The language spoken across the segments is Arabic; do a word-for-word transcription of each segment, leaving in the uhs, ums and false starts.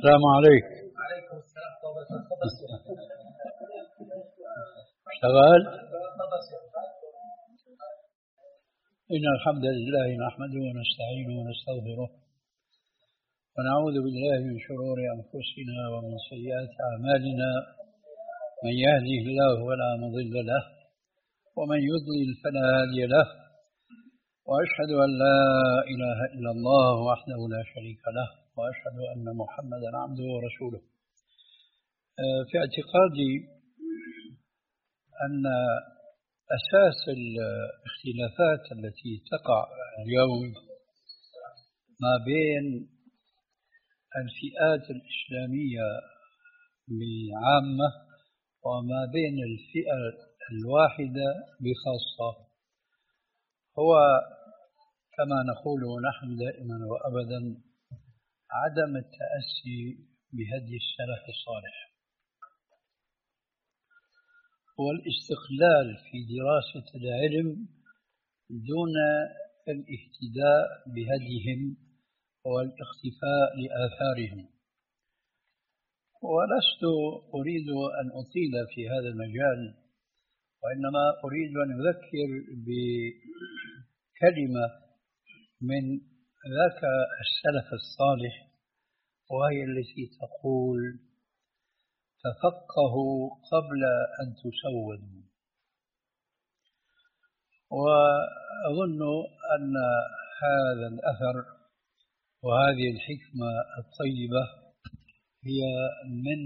السلام عليكم. وعليكم السلام ورحمة الله. اشتغل؟ إن الحمد لله نحمده ونستعينه ونستغفره ونعوذ بالله من شرور أنفسنا ومن سيئات أعمالنا، من يهده الله فلا مضل له ومن يضلل فلا هادي له، وأشهد أن لا إله إلا الله وحده لا شريك له، وأشهد أن محمدا عبده ورسوله. في اعتقادي أن أساس الاختلافات التي تقع اليوم ما بين الفئات الإسلامية بعامة وما بين الفئة الواحدة بخاصة هو كما نقول نحن دائما وأبدا عدم التأسي بهدي السلف الصالح والاستقلال في دراسة العلم دون الاهتداء بهديهم والاختفاء لآثارهم. ولست أريد أن أطيل في هذا المجال، وإنما أريد أن أذكر بكلمة من ذاك السلف الصالح، وهي التي تقول: تفقهوا قبل أن تسودوا. وأظن أن هذا الأثر وهذه الحكمة الطيبة هي من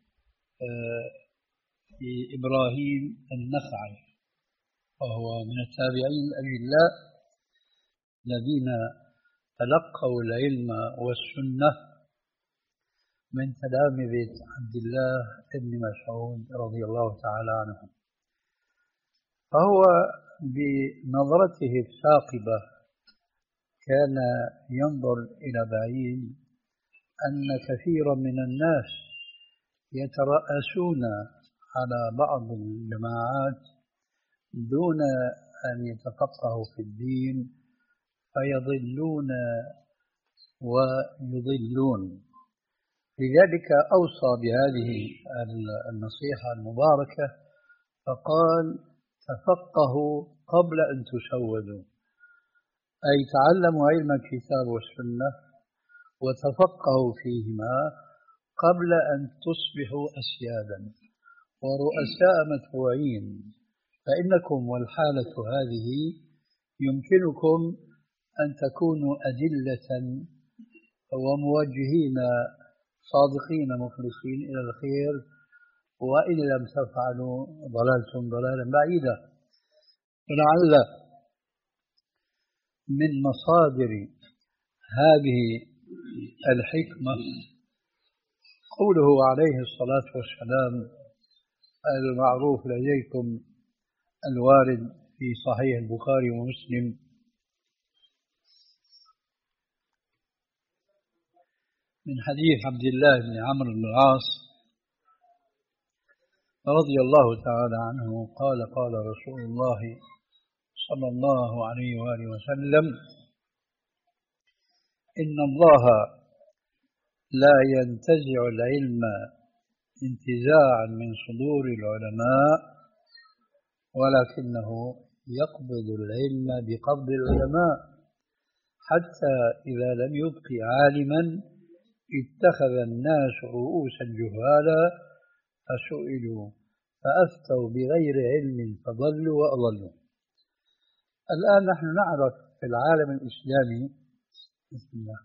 إبراهيم النخعي، وهو من التابعين الأجلاء الذين تلقوا العلم والسنة من تلامذة عبد الله بن مسعود رضي الله تعالى عنه. فهو بنظرته الثاقبة كان ينظر إلى بعيد أن كثيرا من الناس يترأسون على بعض الجماعات دون أن يتفقهوا في الدين فيضلون ويضلون. لذلك أوصى بهذه النصيحة المباركة فقال: تفقهوا قبل أن تسودوا، أي تعلموا علم الكتاب والسنة وتفقهوا فيهما قبل أن تصبحوا أسيادا ورؤساء متبوعين، فإنكم والحالة هذه يمكنكم أن تكونوا أدلة وموجهين صادقين مخلصين إلى الخير، وإن لم تفعلوا ضللتم ضلالا بعيدا. ولعل من مصادر هذه الحكمة قوله عليه الصلاة والسلام المعروف لديكم الوارد في صحيح البخاري ومسلم: من حديث عبد الله بن عمرو بن العاص رضي الله تعالى عنه قال: قال رسول الله صلى الله عليه وآله وسلم: إن الله لا ينتزع العلم انتزاعا من صدور العلماء، ولكنه يقبض العلم بقبض العلماء، حتى إذا لم يبق عالما اتخذ الناس رؤوسا جهالا فسئلوا فأفتوا بغير علم فضلوا وأضلوا. الآن نحن نعرف في العالم الإسلامي بسم الله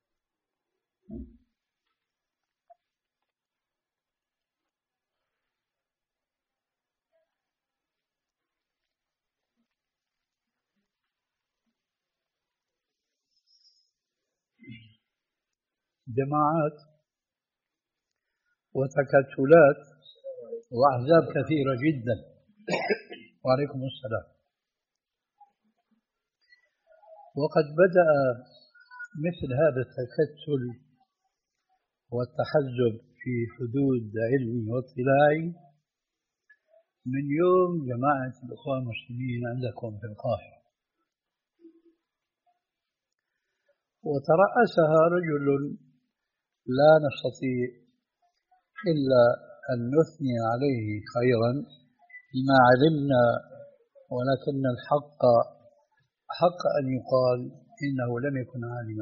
جماعات وتكتلات وأحزاب كثيرة جدا. وعليكم السلام. وقد بدأ مثل هذا التكتل والتحزب في حدود علمي واطلاعي من يوم جماعة الإخوان المسلمين عندكم في القاهرة، وترأسها رجل لا نستطيع إلا أن نثني عليه خيرا بما علمنا، ولكن الحق حق أن يقال إنه لم يكن عالما،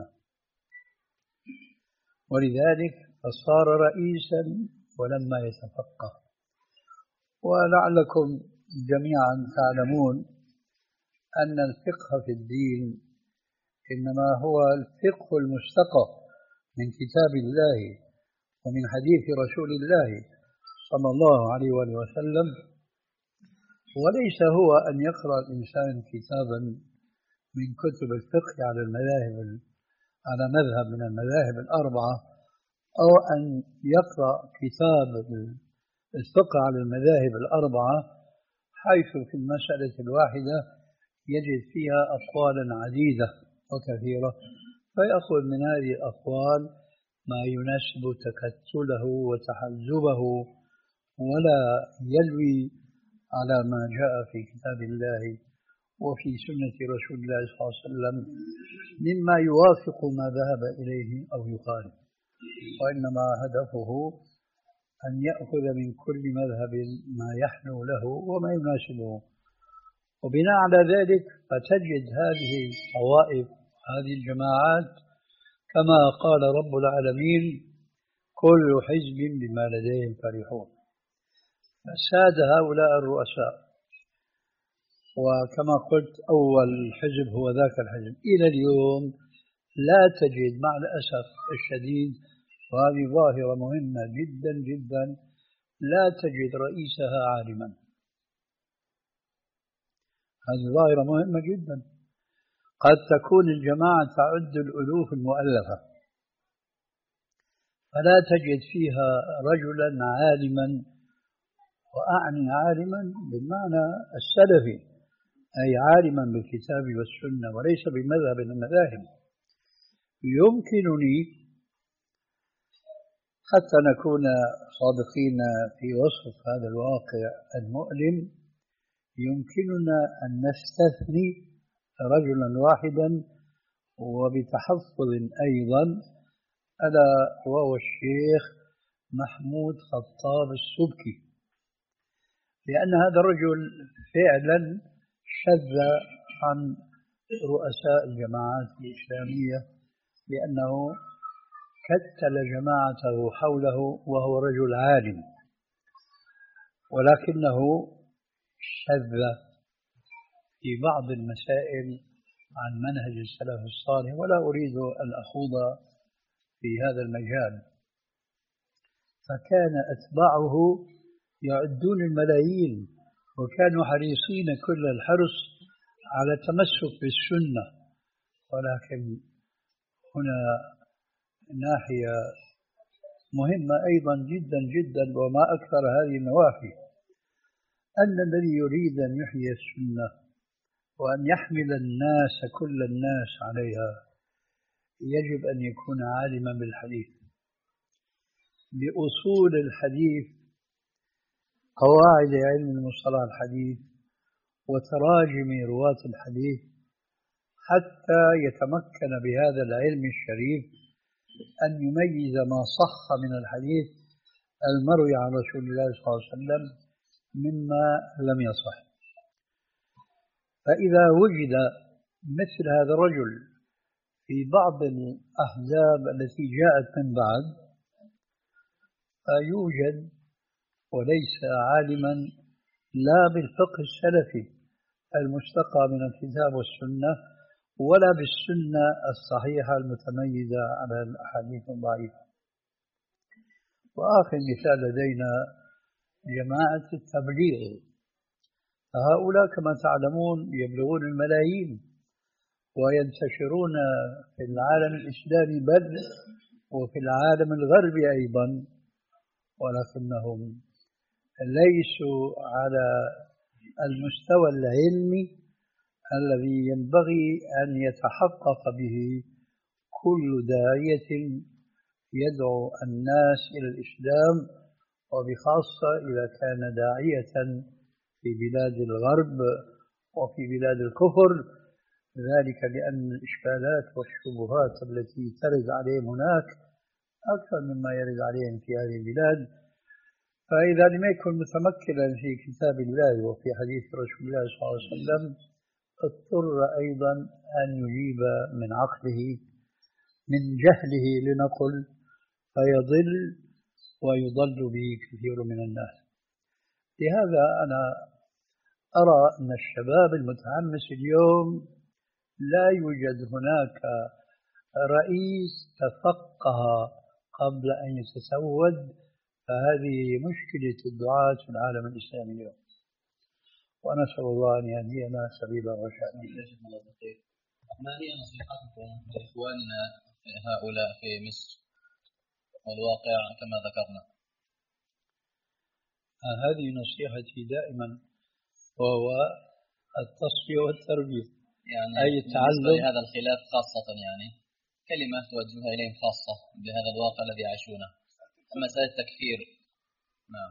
ولذلك فصار رئيسا ولما يتفقه. ولعلكم جميعا تعلمون أن الفقه في الدين إنما هو الفقه المستقى من كتاب الله ومن حديث رسول الله صلى الله عليه وآله وسلم، وليس هو أن يقرأ الإنسان كتابا من كتب الفقه على المذاهب على مذهب من المذاهب الأربعة، أو أن يقرأ كتاب الفقه على المذاهب الأربعة حيث في المسألة الواحدة يجد فيها أقوالا عديدة وكثيرة، فيأخذ من هذه الأقوال ما يناسب تكتله وتحزبه، ولا يلوي على ما جاء في كتاب الله وفي سنة رسول الله صلى الله عليه وسلم مما يوافق ما ذهب إليه أو يخالف، وإنما هدفه أن يأخذ من كل مذهب ما يحلو له وما يناسبه. وبناء على ذلك فتجد هذه الطوائف هذه الجماعات كما قال رب العالمين كل حزب بما لديهم فرحون، فساد هؤلاء الرؤساء، وكما قلت أول حزب هو ذاك الحزب. إلى اليوم لا تجد مع الأسف الشديد، وهذه ظاهرة مهمة جدا جدا، لا تجد رئيسها عالما. هذه ظاهرة مهمة جدا. قد تكون الجماعة تعد الألوف المؤلفة فلا تجد فيها رجلا عالما، وأعني عالما بالمعنى السلفي، أي عالما بالكتاب والسنة وليس بمذهب من المذاهب. يمكنني حتى نكون صادقين في وصف هذا الواقع المؤلم، يمكننا أن نستثني رجلا واحدا وبتحفظ أيضا، ألا وهو الشيخ محمود خطاب السبكي، لأن هذا الرجل فعلا شذ عن رؤساء الجماعات الإسلامية، لأنه كتل جماعته حوله وهو رجل عالم، ولكنه شذ في بعض المسائل عن منهج السلف الصالح، ولا أريد أن أخوض في هذا المجال. فكان أتباعه يعدون الملايين، وكانوا حريصين كل الحرص على التمسك بالسنة، ولكن هنا ناحية مهمة أيضا جدا جدا وما أكثر هذه النواحي، أن الذي يريد أن يحيي السنة وأن يحمل الناس كل الناس عليها يجب أن يكون عالما بالحديث، بأصول الحديث، قواعد علم المصطلح الحديث، وتراجم رواة الحديث، حتى يتمكن بهذا العلم الشريف أن يميز ما صح من الحديث المروي عن رسول الله صلى الله عليه وسلم مما لم يصح. فإذا وجد مثل هذا الرجل في بعض الأحزاب التي جاءت من بعد فيوجد وليس عالما لا بالفقه السلفي المستقى من الكتاب والسنة ولا بالسنة الصحيحة المتميزة على الأحاديث الضعيفة. وآخر مثال لدينا جماعة التبليغ، هؤلاء كما تعلمون يبلغون الملايين وينتشرون في العالم الإسلامي بل وفي العالم الغربي أيضا، ولكنهم ليسوا على المستوى العلمي الذي ينبغي أن يتحقق به كل داعية يدعو الناس إلى الإسلام، وبخاصة إذا كان داعية في بلاد الغرب وفي بلاد الكفر، ذلك لأن الإشكالات والشبهات التي ترد عليهم هناك أكثر مما يرد عليهم في هذه البلاد. فإذا لم يكن متمكنا في كتاب الله وفي حديث رسول الله صلى الله عليه وسلم اضطر أيضا أن يجيب من عقله من جهله لنقل، فيضل ويضل به كثير من الناس. لهذا أنا أرى أن الشباب المتحمس اليوم لا يوجد هناك رئيس تفقه قبل أن يتسود، فهذه مشكلة الدعاة في العالم الإسلامي اليوم، ونسأل الله أن يهدينا سبيل الرشاد. ما هي نصيحتكم لإخواننا هؤلاء في مصر والواقع كما ذكرنا؟ هذه نصيحتي دائما، وهو التصفية والتربية، يعني أي التعلم. هذا الخلاف خاصة، يعني كلمة توجهها إليهم خاصة بهذا الواقع الذي يعيشونه، مسألة التكفير. نعم.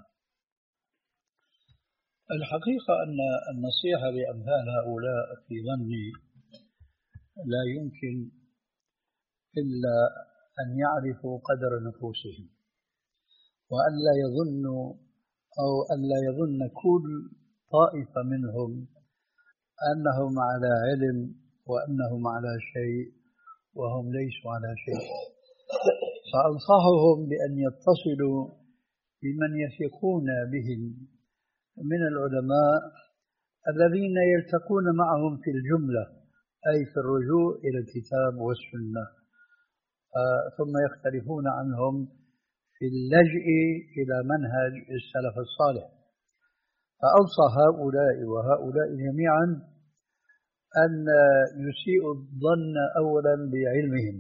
الحقيقة أن النصيحة لأمثال هؤلاء في ظني لا يمكن إلا أن يعرفوا قدر نفوسهم، وأن لا يظنوا أو أن لا يظن كل طائفة منهم أنهم على علم وأنهم على شيء وهم ليسوا على شيء. فأنصحهم بأن يتصلوا بمن يثقون بهم من العلماء الذين يلتقون معهم في الجملة، أي في الرجوع إلى الكتاب والسنة، ثم يختلفون عنهم في اللجئ إلى منهج السلف الصالح. فأوصى هؤلاء وهؤلاء جميعا أن يسيئوا الظن أولا بعلمهم،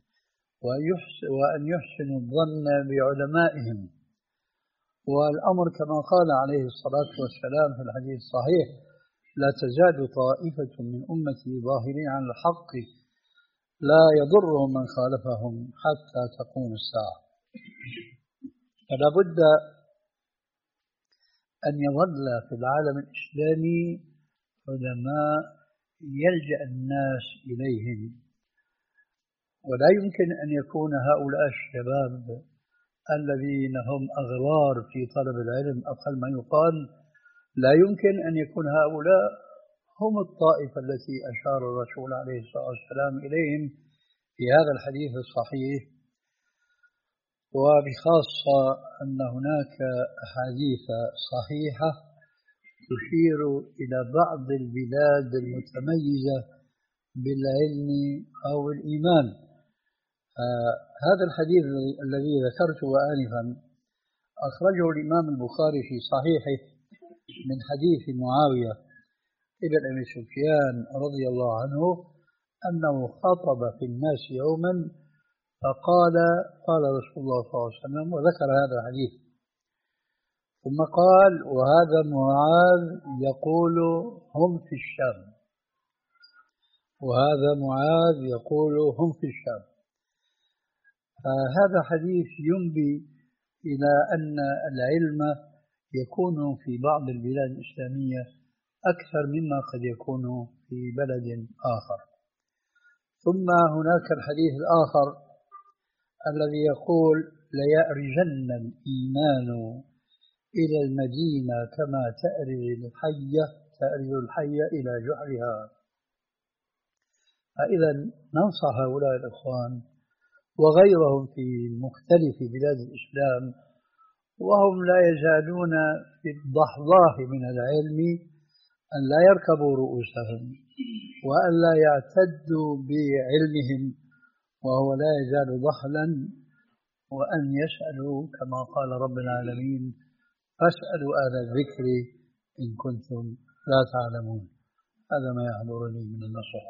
وأن يحسنوا الظن بعلمائهم. والأمر كما قال عليه الصلاة والسلام في الحديث الصحيح: لا تزال طائفة من أمتي ظاهرين على الحق لا يضرهم من خالفهم حتى تقوم الساعة. فلا بد أن يظل في العالم الإسلامي علماء يلجأ الناس إليهم، ولا يمكن أن يكون هؤلاء الشباب الذين هم أغرار في طلب العلم أقل ما يقال، لا يمكن أن يكون هؤلاء هم الطائفة التي أشار الرسول عليه الصلاة والسلام إليهم في هذا الحديث الصحيح. وبخاصة أن هناك أحاديث صحيحة تشير إلى بعض البلاد المتميزة بالعلم أو الإيمان. آه هذا الحديث الذي ذكرته آنفا أخرجه الإمام البخاري في صحيحه من حديث معاوية ابن أبي سفيان رضي الله عنه أنه خطب في الناس يوما فقال: قال رسول الله صلى الله عليه وسلم، وذكر هذا الحديث، ثم قال: وهذا معاذ يقول هم في الشام، وهذا معاذ يقول هم في الشام. فهذا حديث ينبي إلى أن العلم يكون في بعض البلاد الإسلامية أكثر مما قد يكون في بلد آخر. ثم هناك الحديث الآخر الذي يقول: ليأرجن الإيمان إلى المدينة كما تأرج الحية تأرج الحية إلى جحرها. فإذا ننصح هؤلاء الإخوان وغيرهم في مختلف بلاد الإسلام وهم لا يزالون في الضحضاح من العلم أن لا يركبوا رؤوسهم وأن لا يعتدوا بعلمهم وهو لا يزال ضحلا، وأن يسألوا كما قال رب العالمين: فاسألوا أهل الذكر إن كنتم لا تعلمون. هذا ما يحضرني من النصيحة.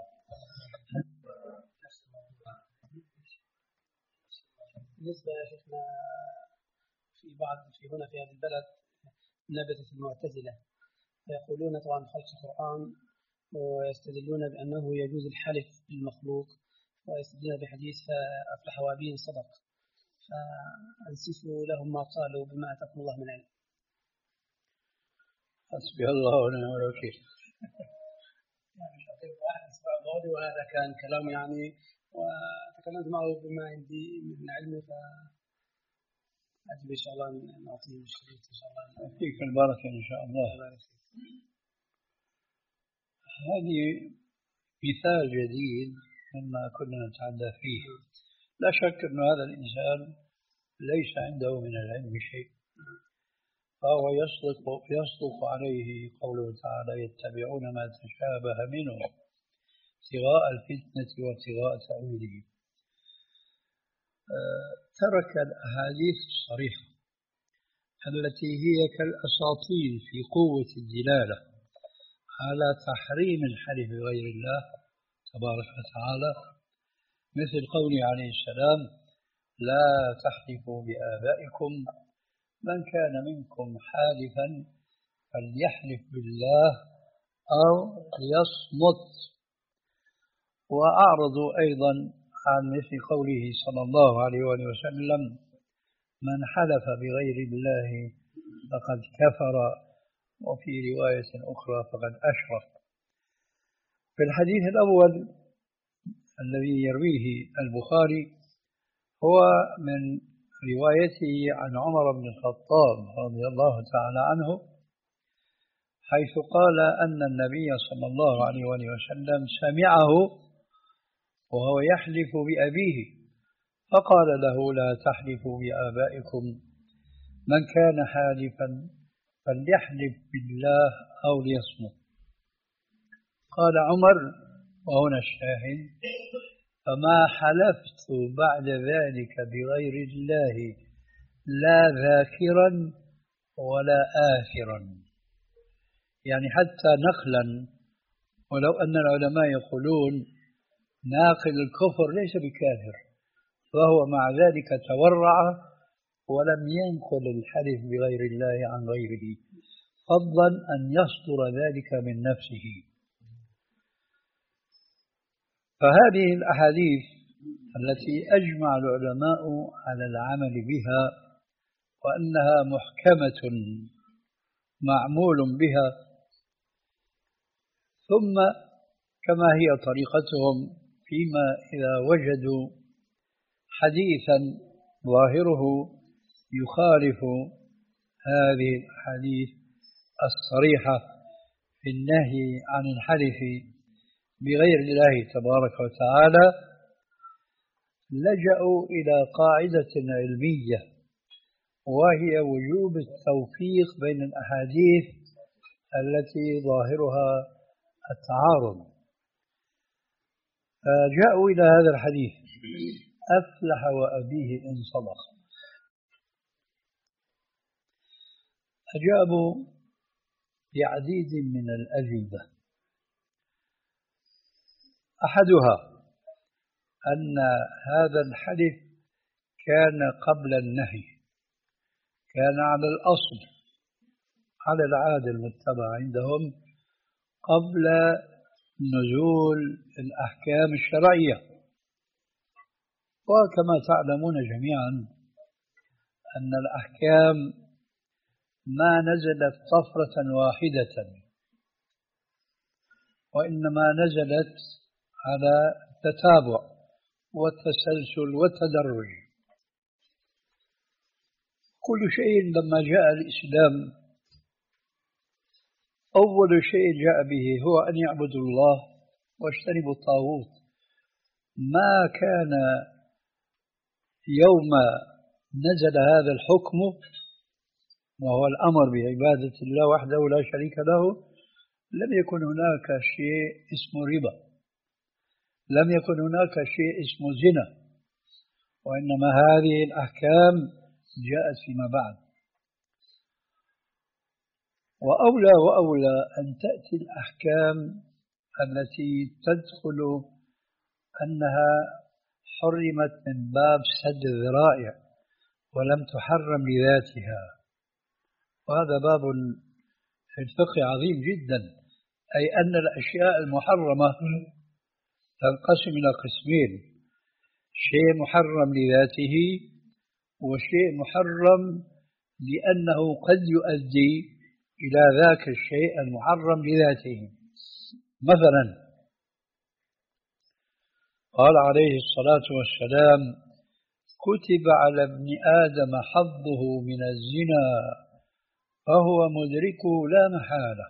بالنسبة يا شيخنا في بعض في هنا في هذا البلد نبتة المعتزلة يقولون طبعا خلق القرآن، ويستدلون بأنه يجوز الحلف بالمخلوق، ويستدلون بحديث أفلح وابين صدق، فأنسفوا لهم ما قالوا بما أتاكم الله من علم. حسبي الله ونعم الوكيل. يعني الأسبوع الماضي وهذا كان كلام يعني وتكلمت معه بما عندي من علم، فأجب إن شاء الله أن نعطيه الشريط إن شاء الله. فيك البركة إن شاء الله. هذه مثال جديد مما كنا نتحدث فيه. لا شك أن هذا الإنسان ليس عنده من العلم شيء، فهو يصدق يصدق عليه قوله تعالى: يتبعون ما تشابه منه ابتغاء الفتنة وابتغاء تأويله. أه ترك الأحاديث الصريحة التي هي كالأساطيل في قوة الدلالة على تحريم الحلف بغير الله تبارك وتعالى، مثل قوله عليه السلام: لا تحلفوا بآبائكم، من كان منكم حالفا فليحلف بالله أو ليصمت. وأعرضوا أيضا عن مثل قوله صلى الله عليه وسلم: من حلف بغير الله فقد كفر، وفي رواية أخرى فقد أشرك. في الحديث الأول الذي يرويه البخاري هو من روايته عن عمر بن الخطاب رضي الله تعالى عنه، حيث قال أن النبي صلى الله عليه وسلم سمعه وهو يحلف بأبيه فقال له: لا تحلفوا بآبائكم، من كان حالفا فليحلف بالله أو ليصمت. قال عمر، وهنا الشاهد: فما حلفت بعد ذلك بغير الله لا ذاكرا ولا آثرا. يعني حتى نقلا، ولو أن العلماء يقولون ناقل الكفر ليس بكافر، فهو مع ذلك تورع ولم ينقل الحلف بغير الله عن غيره، فضلا أن يصدر ذلك من نفسه. فهذه الأحاديث التي أجمع العلماء على العمل بها وأنها محكمة معمول بها، ثم كما هي طريقتهم فيما إذا وجدوا حديثا ظاهره يخالف هذه الحديث الصريحة في النهي عن الحلف بغير الله تبارك وتعالى، لجأوا إلى قاعدة علمية، وهي وجوب التوفيق بين الأحاديث التي ظاهرها التعارض. فجاءوا إلى هذا الحديث: أفلح وأبيه إن صدق. أجابوا بعديد من الأجوبة، أحدها أن هذا الحلف كان قبل النهي، كان على الأصل، على العادة المتبعة عندهم قبل نزول الأحكام الشرعية. وكما تعلمون جميعا أن الأحكام ما نزلت طفرة واحدة، وإنما نزلت على التتابع والتسلسل والتدرج. كل شيء لما جاء الإسلام أول شيء جاء به هو أن يعبدوا الله واجتنبوا الطاغوت. ما كان يوم نزل هذا الحكم وهو الأمر بعبادة الله وحده لا شريك له، لم يكن هناك شيء اسمه ربا، لم يكن هناك شيء اسمه زنا، وإنما هذه الأحكام جاءت فيما بعد. وأولى وأولى أن تأتي الأحكام التي تدخل أنها حرمت من باب سد الذرائع ولم تحرم لذاتها، وهذا باب في الفقه عظيم جدا، أي أن الأشياء المحرمة تنقسم إلى قسمين: شيء محرم لذاته، وشيء محرم لأنه قد يؤدي إلى ذاك الشيء المحرم لذاته. مثلا قال عليه الصلاة والسلام: كتب على ابن آدم حظه من الزنا فهو مدركه لا محالة.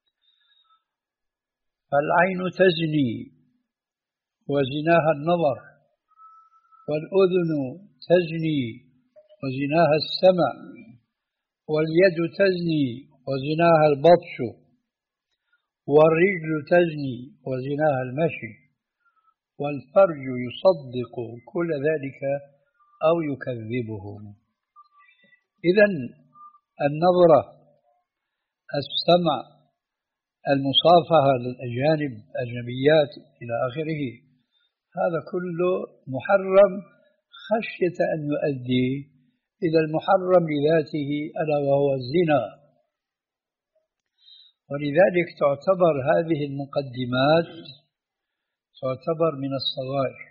فالعين تزني وزناها النظر، والأذن تزني وزناها السمع، واليد تزني وزناها البطش، والرجل تزني وزناها المشي، والفرج يصدق كل ذلك أو يكذبه. إذن النظرة، السمع، المصافحة للأجانب أجنبيات إلى آخره، هذا كله محرم خشية أن يؤدي إلى المحرم لذاته ألا وهو الزنا. ولذلك تعتبر هذه المقدمات تعتبر من الصغائر،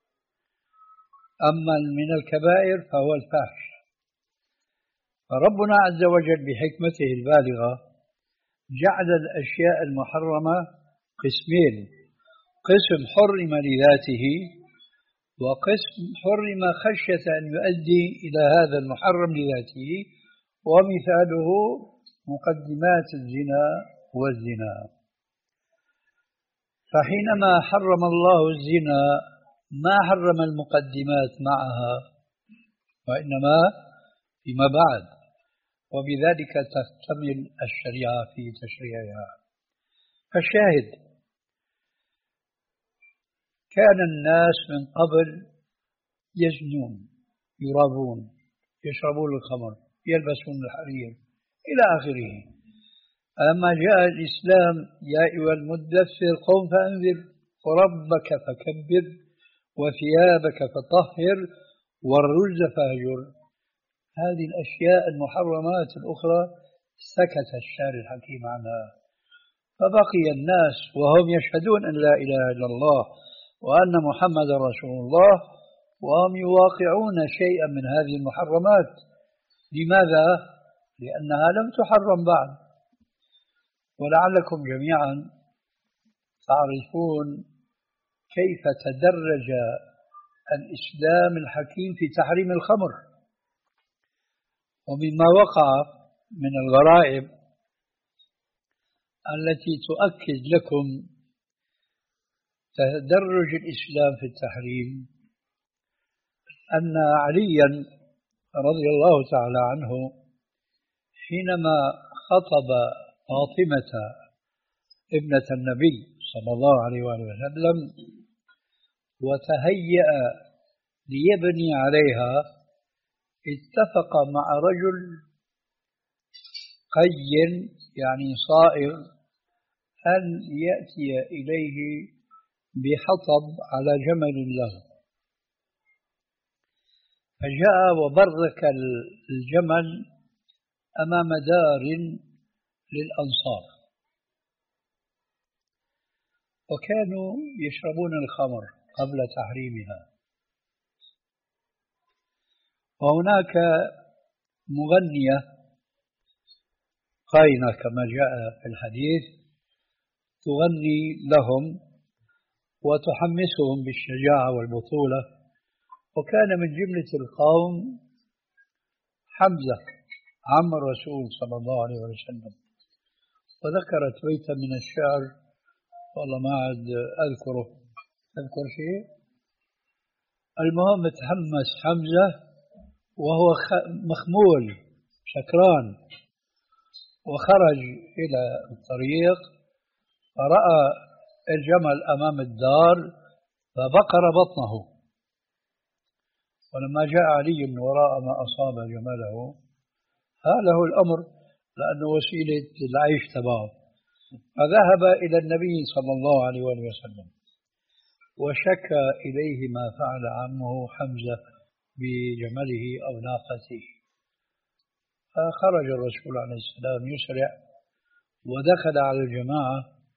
أما من الكبائر فهو الفاحش. فربنا عز وجل بحكمته البالغة جعل الأشياء المحرمة قسمين: قسم حرم لذاته، وقسم حرم خشية أن يؤدي إلى هذا المحرم لذاته، ومثاله مقدمات الزنا والزنا. فحينما حرم الله الزنا ما حرم المقدمات معها، وإنما فيما بعد، وبذلك تكتمل الشريعة في تشريعها. فالشاهد: كان الناس من قبل يزنون، يرابون، يشربون الخمر، يلبسون الحرير إلى آخره. أما جاء الإسلام: يا أيها المدثر قم فأنذر وربك فكبر وثيابك فطهر والرجز فاهجر. هذه الأشياء المحرمات الأخرى سكت الشارع الحكيم عنها، فبقي الناس وهم يشهدون أن لا إله إلا الله وأن محمد رسول الله، وهم يواقعون شيئا من هذه المحرمات. لماذا؟ لأنها لم تحرم بعد. ولعلكم جميعا تعرفون كيف تدرج الإسلام الحكيم في تحريم الخمر. ومما وقع من الغرائب التي تؤكد لكم تدرج الإسلام في التحريم أن عليا رضي الله تعالى عنه حينما خطب فاطمة ابنة النبي صلى الله عليه وآله وسلم وتهيأ ليبني عليها، اتفق مع رجل قي يعني صائغ أن يأتي إليه بحطب على جمل له، فجاء وبرك الجمل أمام دار للأنصار، وكانوا يشربون الخمر قبل تحريمها. وهناك مغنية قاينة كما جاء في الحديث تغني لهم وتحمسهم بالشجاعة والبطولة. وكان من جملة القوم حمزة عم الرسول صلى الله عليه وسلم، وذكرت بيتا من الشعر والله ما عاد أذكره، أذكر شيء. المهم تحمس حمزة وهو مخمول سكران، وخرج إلى الطريق فرأى الجمل أمام الدار فبقر بطنه. ولما جاء علي من وراء ما أصاب جمله هاله الأمر لأنه وسيلة العيش تبعه، فذهب إلى النبي صلى الله عليه وسلم وشكى إليه ما فعل عمه حمزة بجمله أو ناقته. فخرج الرسول عليه السلام يسرع ودخل على الجماعة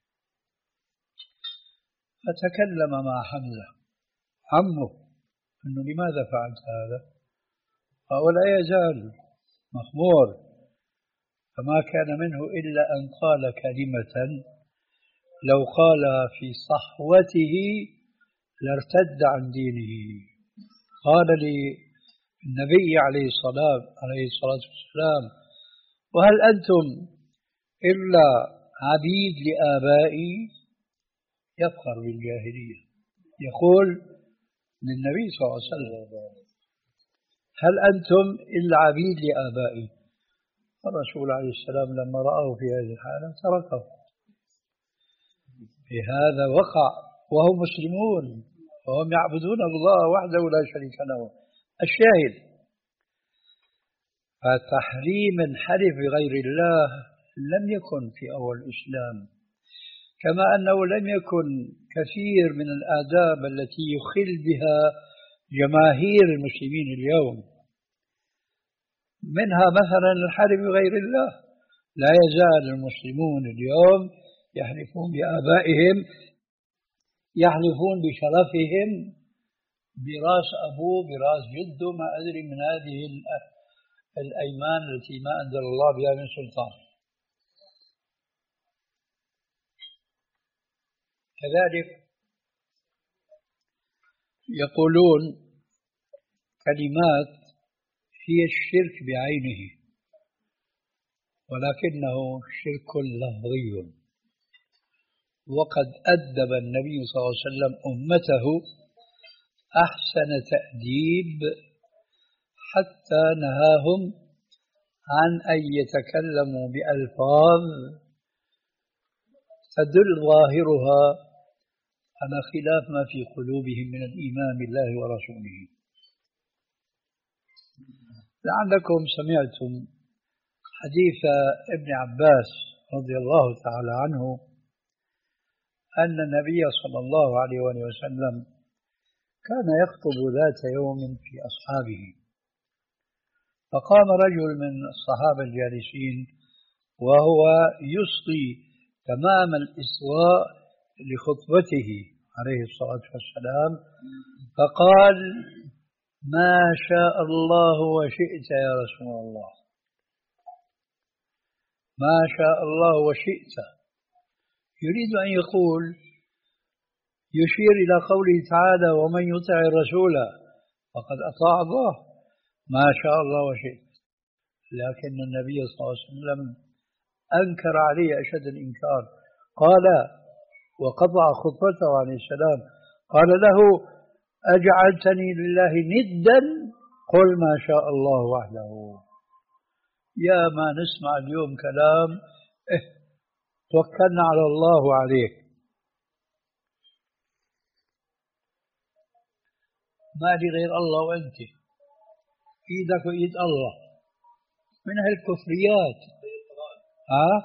فتكلم مع حمزة عمه أنه لماذا فعلت هذا؟ ولا يزال مخمور، فما كان منه إلا أن قال كلمة لو قال في صحوته لارتد عن دينه. قال لي النبي عليه الصلاة عليه الصلاة والسلام: وهل أنتم إلا عبيد لآبائي؟ يفخر بالجاهلية، يقول للنبي صلى الله عليه وسلم: هل أنتم إلا عبيد لآبائي؟ الرسول عليه السلام لما رأه في هذه الحالة تركه. في هذا وقع وهم مسلمون وهم يعبدون الله وحده لا شريك له. الشاهد: فتحريم الحلف بغير الله لم يكن في أول الإسلام، كما أنه لم يكن كثير من الآداب التي يخل بها جماهير المسلمين اليوم، منها مثلا الحلف بغير الله. لا يزال المسلمون اليوم يحلفون بآبائهم، يحلفون بشرفهم، براس أبوه، براس جده، ما أدري من هذه الأيمان التي ما أنزل الله بها من سلطان. كذلك يقولون كلمات هي الشرك بعينه، ولكنه شرك لفظي، وقد أدب النبي صلى الله عليه وسلم أمته أحسن تأديب حتى نهاهم عن أن يتكلموا بألفاظ تدل ظاهرها على خلاف ما في قلوبهم من الإيمان بالله ورسوله. لعلكم سمعتم حديث ابن عباس رضي الله تعالى عنه أن النبي صلى الله عليه وسلم كان يخطب ذات يوم في أصحابه، فقام رجل من الصحابة الجالسين وهو يسقي تمام الإسواء لخطبته عليه الصلاة والسلام، فقال: ما شاء الله وشئت يا رسول الله، ما شاء الله وشئت، يريد أن يقول، يشير إلى قوله تعالى: ومن يطع الرسول فقد أطاع الله، ما شاء الله وشئت. لكن النبي صلى الله عليه وسلم أنكر عليه أشد الإنكار، قال وقطع خطبته عليه السلام، قال له: أجعلتني لله ندا؟ قل ما شاء الله وحده. يا ما نسمع اليوم كلام إيه توكلنا على الله وعليك، ما لي غير الله وأنت، إيدك وإيد الله، من هالكفريات. ها؟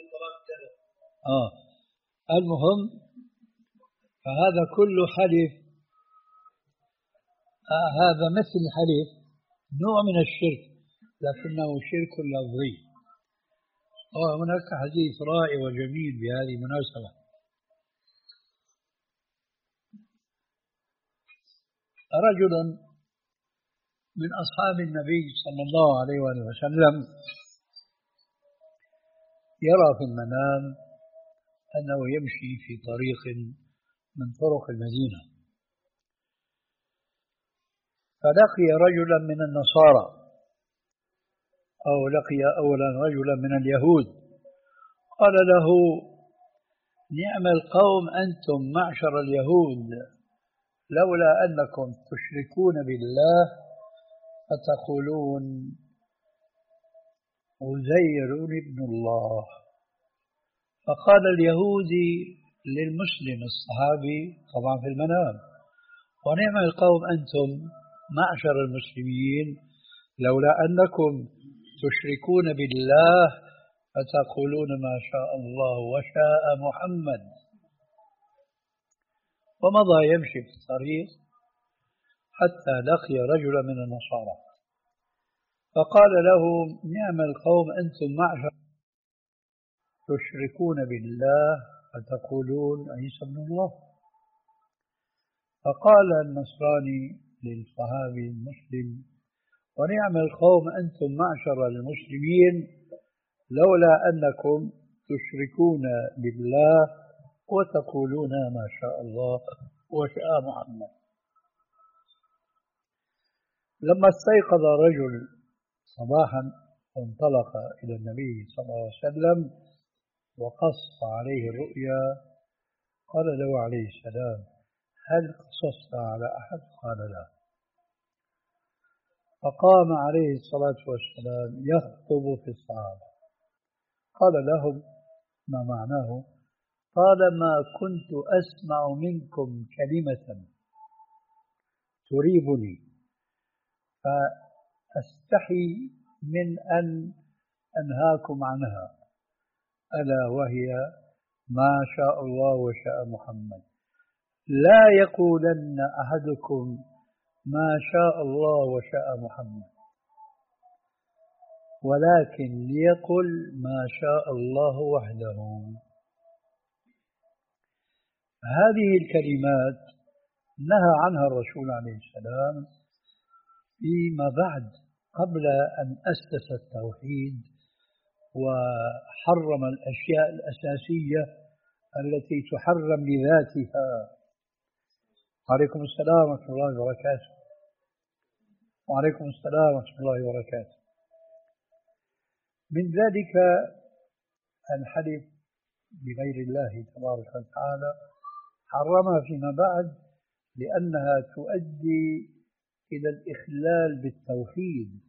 آه المهم، فهذا كله حلف، آه هذا مثل الحلف نوع من الشرك، لكنه شرك لفظي. وهناك حديث رائع وجميل بهذه المناسبة. رجل من أصحاب النبي صلى الله عليه وسلم يرى في المنام أنه يمشي في طريق من طرق المدينة، فلقي رجلا من النصارى، أو لقي أولا رجلا من اليهود، قال له: نعم القوم أنتم معشر اليهود، لولا أنكم تشركون بالله فتقولون عزير ابن الله. فقال اليهودي للمسلم الصحابي طبعا في المنام: ونعم القوم أنتم معشر المسلمين، لولا أنكم تشركون بالله فتقولون ما شاء الله وشاء محمد. ومضى يمشي في الطريق حتى لقي رجلا من النصارى، فقال له: نعم القوم أنتم معشر تشركون بالله فتقولون عيسى ابن الله. فقال النصراني للصحابي المسلم: ونعم القوم أنتم معشر المسلمين، لولا أنكم تشركون بالله وتقولون ما شاء الله وشاء محمد. لما استيقظ رجل صباحا وانطلق إلى النبي صلى الله عليه وسلم وقص عليه الرؤيا، قال له عليه السلام: هل قصصت على أحد؟ قال لا. فقام عليه الصلاة والسلام يخطب في الصحابة، قال لهم: ما معناه؟ قال: ما كنت أسمع منكم كلمة تريبني فأستحي من أن أنهاكم عنها، ألا وهي ما شاء الله وشاء محمد. لا يقولن أحدكم ما شاء الله وشاء محمد، ولكن ليقل ما شاء الله وحده. هذه الكلمات نهى عنها الرسول عليه السلام فيما بعد، قبل أن أسس التوحيد وحرم الأشياء الأساسية التي تحرم بذاتها. وعليكم السلام ورحمة الله وبركاته. وعليكم السلام ورحمة الله وبركاته. من ذلك الحلف بغير الله تبارك وتعالى، حرمها فيما بعد لأنها تؤدي إلى الإخلال بالتوحيد،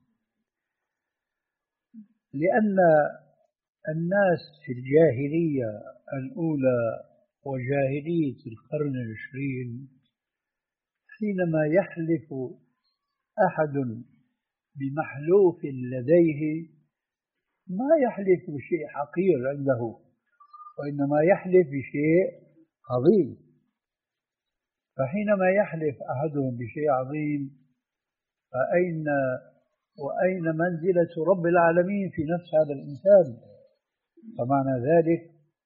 لأن الناس في الجاهلية الأولى وجاهلية القرن العشرين حينما يحلف أحد بمحلوف لديه ما يحلف بشيء حقير عنده، وإنما يحلف بشيء عظيم. فحينما يحلف أحدهم بشيء عظيم فأين وأين منزلة رب العالمين في نفس هذا الإنسان؟ فمعنى ذلك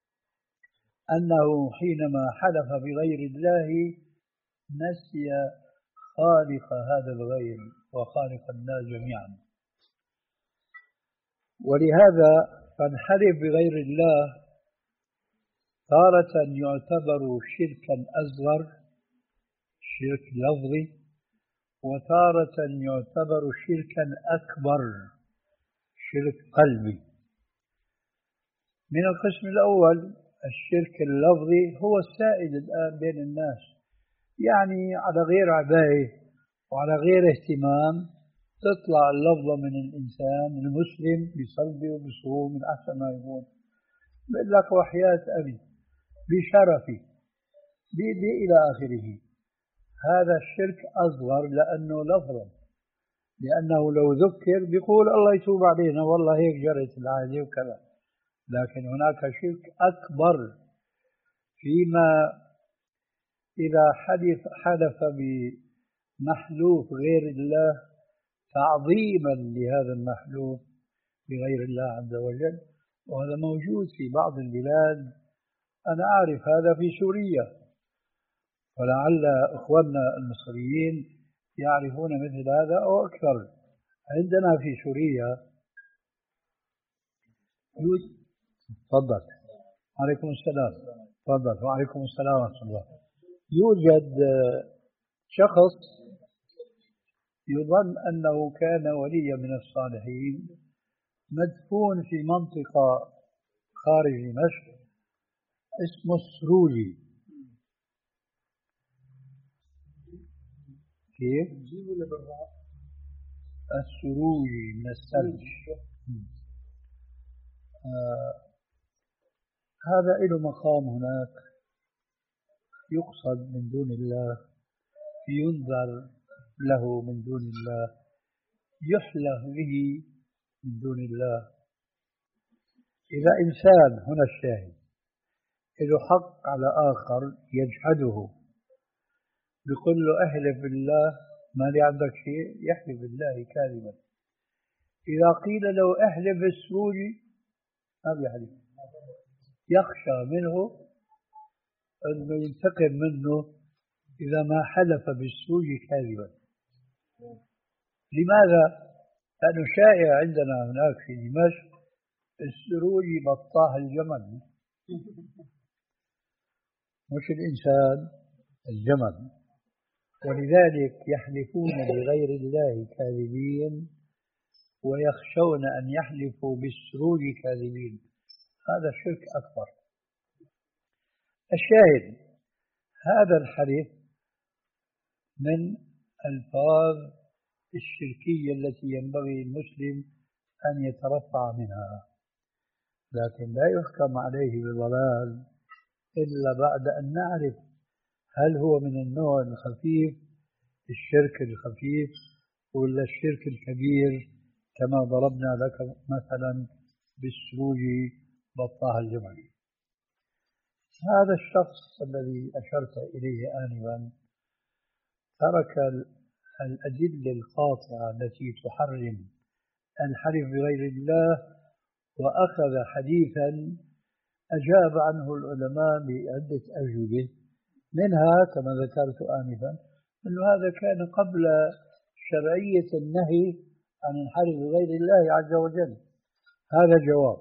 أنه حينما حلف بغير الله نسي خالق هذا الغير وخالق الناس جميعا. ولهذا فنحلف بغير الله تارة يعتبر شركا أصغر، شرك لفظي، وتارة يعتبر شركا أكبر، شرك قلبي. من القسم الأول الشرك اللفظي هو السائد الآن بين الناس، يعني على غير عباية وعلى غير اهتمام تطلع اللفظة من الإنسان المسلم بصلبه وبصوم من أحسن ما يكون، بيقول لك وحياة أبي بشرفي بإيدي إلى آخره. هذا الشرك أصغر لأنه لفظا، لأنه لو ذكر بيقول الله يتوب علينا والله هيك جرت العادة وكذا. لكن هناك شرك أكبر فيما إذا حلف حلف بمحلوف غير الله تعظيما لهذا المحلوف بغير الله عز وجل، وهذا موجود في بعض البلاد. أنا أعرف هذا في سوريا، ولعل إخواننا المصريين يعرفون مثل هذا أو أكثر. عندنا في سوريا يوجد. تفضل. عليكم السلام. تفضل. وعليكم السلام ورحمة الله. يوجد شخص يظن أنه كان وليا من الصالحين مدفون في منطقة خارج دمشق اسمه السروجي. كيف؟ السروجي من الثلج. آه هذا له مقام هناك، يقصد من دون الله، ينذر له من دون الله، يحلف به من دون الله. إذا إنسان، هنا الشاهد، له حق على آخر يجحده، بيقول له احلف بالله ما لي عندك شيء، يحلف بالله كاذبا. إذا قيل له احلف بالسروجي ما بيحلف، يخشى منه أنه ينتقم منه إذا ما حلف بالسروجي كاذبا. لماذا؟ لأنه شائع عندنا هناك في دمشق السروجي بطاح الجمل، مش الإنسان، الجمل، ولذلك يحلفون بغير الله كاذبين ويخشون أن يحلفوا بالسرور كاذبين. هذا شرك أكبر. الشاهد هذا الحلف من ألفاظ الشركية التي ينبغي المسلم أن يترفع منها، لكن لا يحكم عليه بضلال إلا بعد أن نعرف هل هو من النوع الخفيف الشرك الخفيف ولا الشرك الكبير كما ضربنا لك مثلا بالسروج بطاها الجمل. هذا الشخص الذي أشرت إليه آنفا ترك الأدلة القاطعة التي تحرم الحلف بغير الله وأخذ حديثا أجاب عنه العلماء بعدة أجوبة، منها كما ذكرت آنفا أن هذا كان قبل شرعية النهي عن الحلف بغير الله عز وجل. هذا جواب.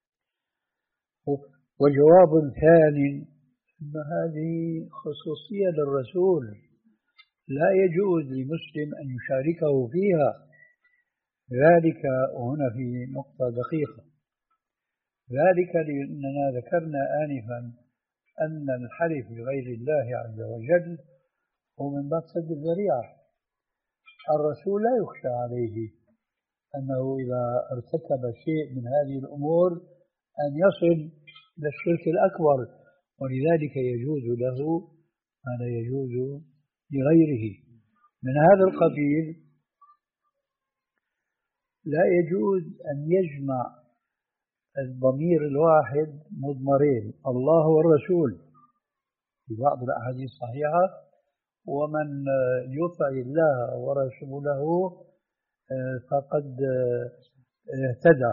وجواب ثاني أن هذه خصوصية للرسول لا يجوز لمسلم أن يشاركه فيها. ذلك وهنا في نقطة دقيقة، ذلك لأننا ذكرنا آنفا أن الحلف بغير الله عز وجل هو من باب سد الذريعة. الرسول لا يخشى عليه أنه إذا ارتكب شيء من هذه الأمور أن يصل إلى الشرك الأكبر، ولذلك يجوز له ما لا يجوز لغيره. من هذا القبيل لا يجوز أن يجمع الضمير الواحد مضمرين، الله والرسول في بعض الأحاديث الصحيحة، ومن يطع الله ورسوله فقد اهتدى،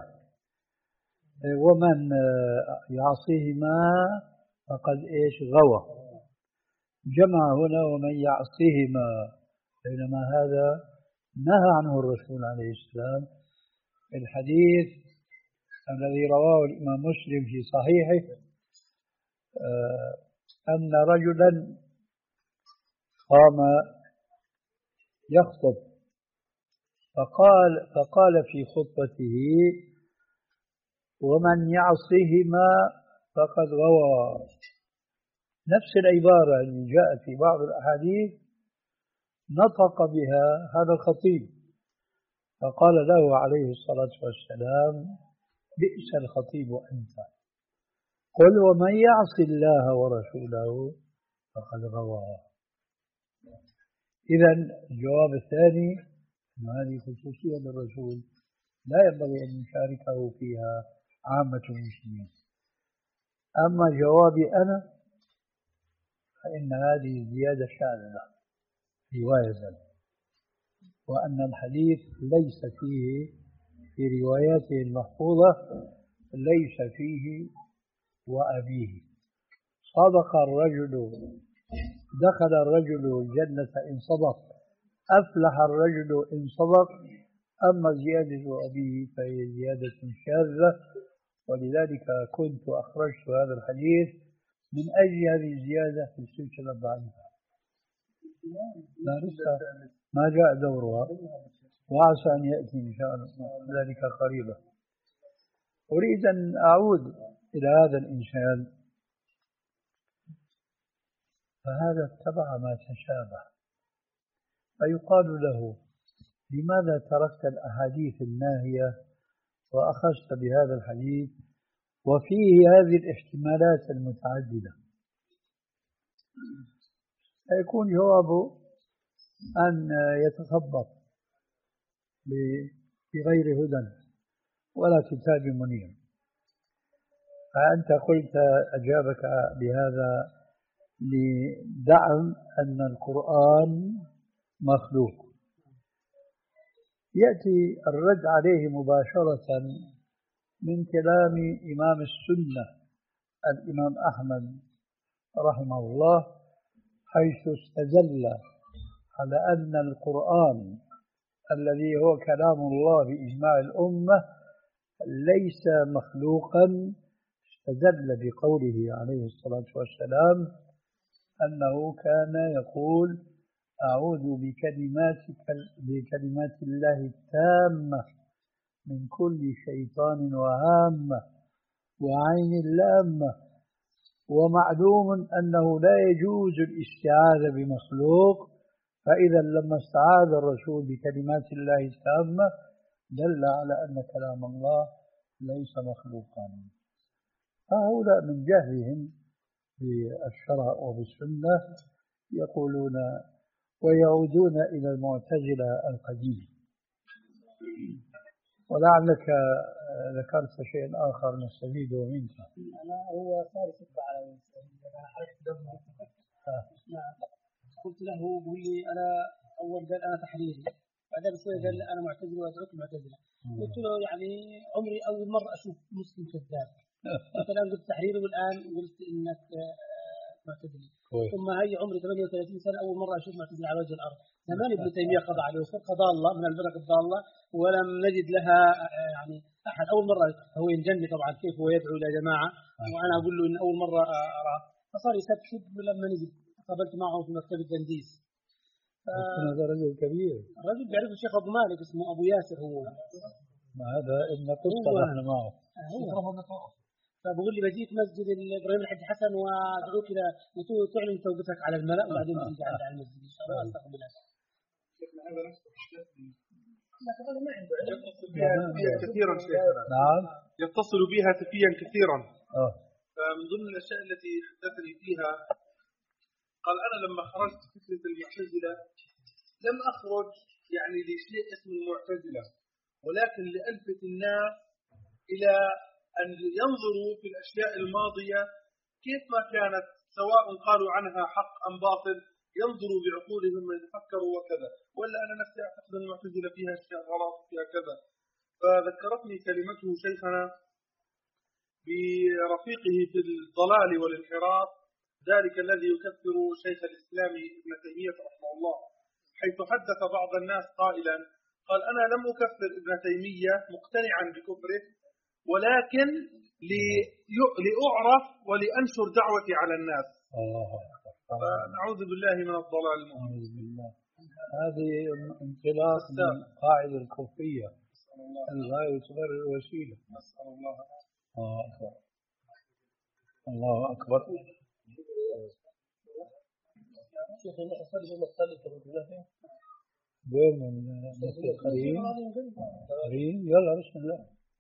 ومن يعصيهما فقد ايش غوى. جمع هنا ومن يعصيهما، بينما هذا نهى عنه الرسول عليه السلام. الحديث الذي رواه الإمام مسلم في صحيحه أن رجلا قام يخطب فقال فقال في خطبته ومن يعصيهما فقد غوى. نفس العبارة اللي جاءت في بعض الأحاديث نطق بها هذا الخطيب، فقال له عليه الصلاة والسلام بئس الخطيب أنت، قل ومن يعص الله ورسوله فقد غوى. إذن الجواب الثاني أن هذه خصوصية للرسول لا ينبغي أن يشاركه فيها عامة المسلمين. أما جوابي أنا فإن هذه زيادة شاذة رواية، وأن الحديث ليس فيه في رواياته المحفوظة ليس فيه وأبيه. صدق الرجل دخل الرجل الجنة إن صدق، أفلح الرجل إن صدق. أما زيادة أبيه فهي زيادة شاذة، ولذلك كنت أخرجت هذا الحديث من أجل هذه الزيادة في السلسلة الضعيفة. لا لسه ما جاء دورها، وعسى أن يأتي إن شاء الله ذلك قريبا. أريد أن أعود إلى هذا الإنسان، فهذا اتبع ما تشابه، فيقال له لماذا تركت الأحاديث الناهية وأخذت بهذا الحديث وفيه هذه الاحتمالات المتعددة؟ سيكون جوابه أن يتخبط بغير هدى ولا كتاب منير. فأنت قلت أجابك بهذا لدعم أن القرآن مخلوق. يأتي الرد عليه مباشرة من كلام إمام السنة الإمام أحمد رحمه الله، حيث استدل على أن القرآن الذي هو كلام الله بإجماع الأمة ليس مخلوقا. استدل بقوله عليه الصلاة والسلام أنه كان يقول أعوذ بكلماتك بكلمات الله التامة من كل شيطان وهامة وعين لامة. ومعلوم أنه لا يجوز الاستعاذة بمخلوق، فإذا لما استعاذ الرسول بكلمات الله التامة دل على أن كلام الله ليس مخلوقا. هؤلاء من جهلهم بالشرع وبالسنة يقولون ويعودون إلى المعتزلة القديمة. ولعلك ذكرت شيء آخر نستفيده منك. أنا هو صار يسب على حركة دمه. نعم. قلت له بقول لي أنا أول قال أنا تحريري، بعدين بشوي قال أنا معتزلي وأدعوك معتزلة. قلت له يعني عمري أول مرة أشوف مسلم كذاب. أنت الآن قلت تحريري والآن قلت إنك معتزلي. ثم هي عمري ثمانية وثلاثين سنة أول مرة أشوف معتزلة على وجه الأرض. زمان ابن تيمية قضى عليه وفرقة ضالة من الفرق الضالة ولم نجد لها يعني أحد. أول مرة هو ينجني طبعا كيف هو يدعو إلى جماعة وأنا أقول له إن أول مرة أراه، فصار يسبسب لما نزل قابلت معه في مكتبة دنديس. هذا رجل كبير. الرجل بيعرف الشيخ أبو مالك اسمه أبو ياسر هو. هذا ابن قصة نحن معه. هو. فبقول لي بجيك مسجد إبراهيم الحج حسن وأدعوك إلى وتعلن توبتك على الملأ وبعدين تيجي عند المسجد إن شاء الله. أستقبل الله. هذا نفسه ما عنده يتصل بها كثيرا شيخنا. نعم. يتصل بها هاتفيا كثيرا. أوه. فمن ضمن الأشياء التي حدثني فيها قال أنا لما خرجت فكرة المعتزلة لم أخرج يعني لشيء اسمه المعتزلة، ولكن لألفت الناس إلى أن ينظروا في الأشياء الماضية كيف ما كانت سواء قالوا عنها حق أم باطل، ينظروا بعقولهم ويتفكروا وكذا. ولا أنا نفسي أعتقد أن المعتزلة فيها أشياء غلط فيها كذا. فذكرتني كلمته شيخنا برفيقه في الضلال والانحراف، ذلك الذي يكفر شيخ الإسلام ابن تيمية رحمه الله، حيث حدث بعض الناس قائلا قال أنا لم أكفر ابن تيمية مقتنعا بكفره، ولكن لأعرف ولأنشر دعوتي على الناس. فنعوذ بالله من الضلال المبين. هذه انطلاق من قاعدة الكفية، الغاية تبرر الوسيلة. نسأل الله. الله أكبر. الله أكبر. شيخ أصلي بالمصلي تقول له وين المسجد قريب؟ قريب يلا بسم الله.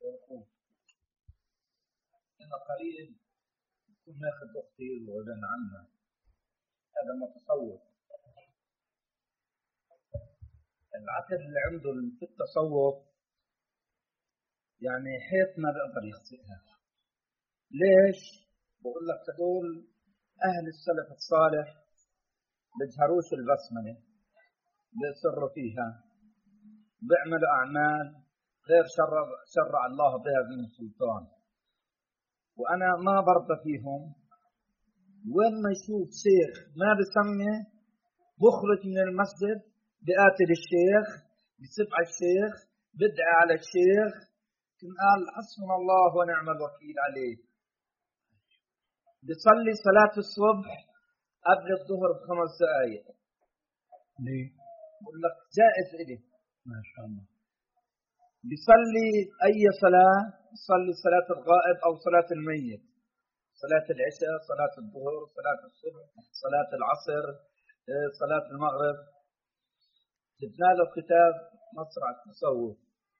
إن قريب كنا ناخذ أختي وغدا عنها، هذا متصوف. العقل اللي عنده في التصوف يعني حيث ما بيقدر يخطئها. ليش؟ بقول لك هدول أهل السلف الصالح بيجهروش البسملة، بيصروا فيها، بيعملوا أعمال غير شرع, شرع الله بها من السلطان. وأنا ما برضى فيهم. وين ما يشوف شيخ ما بسمي بخرج من المسجد بقاتل الشيخ، بسب على الشيخ، بدعي على الشيخ. كن قال حسبنا الله ونعم الوكيل عليه. بيصلي صلاة الصبح قبل الظهر بخمس دقائق. ليه؟ بقول لك جائز إلي. ما شاء الله. بيصلي أي صلاة، بيصلي صلاة الغائب أو صلاة الميت، صلاة العشاء، صلاة الظهر، صلاة الصبح، صلاة العصر، صلاة المغرب. جبنا له كتاب مصرع التصوف،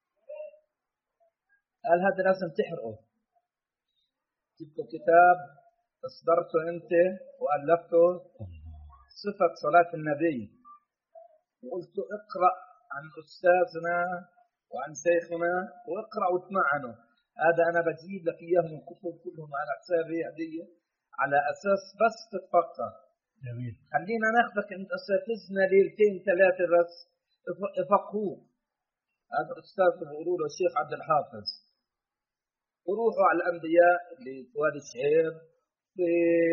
قال هذا لازم تحرقه. جبت كتاب اصدرته انت وألفته صفة صلاة النبي، وقلت اقرأ عن أستاذنا وعن شيخنا واقرأ واتمعنه. هذا أنا بجيب لك إياه من الكتب كلهم على حسابي هدية على أساس بس تتفقه. جميل. خلينا ناخذك انت اساتذنا ليلتين ثلاثة بس افقهوه. هذا أستاذ بيقولوا له الشيخ عبد الحافظ. وروحوا على الأنبياء اللي في وادي الشعير، في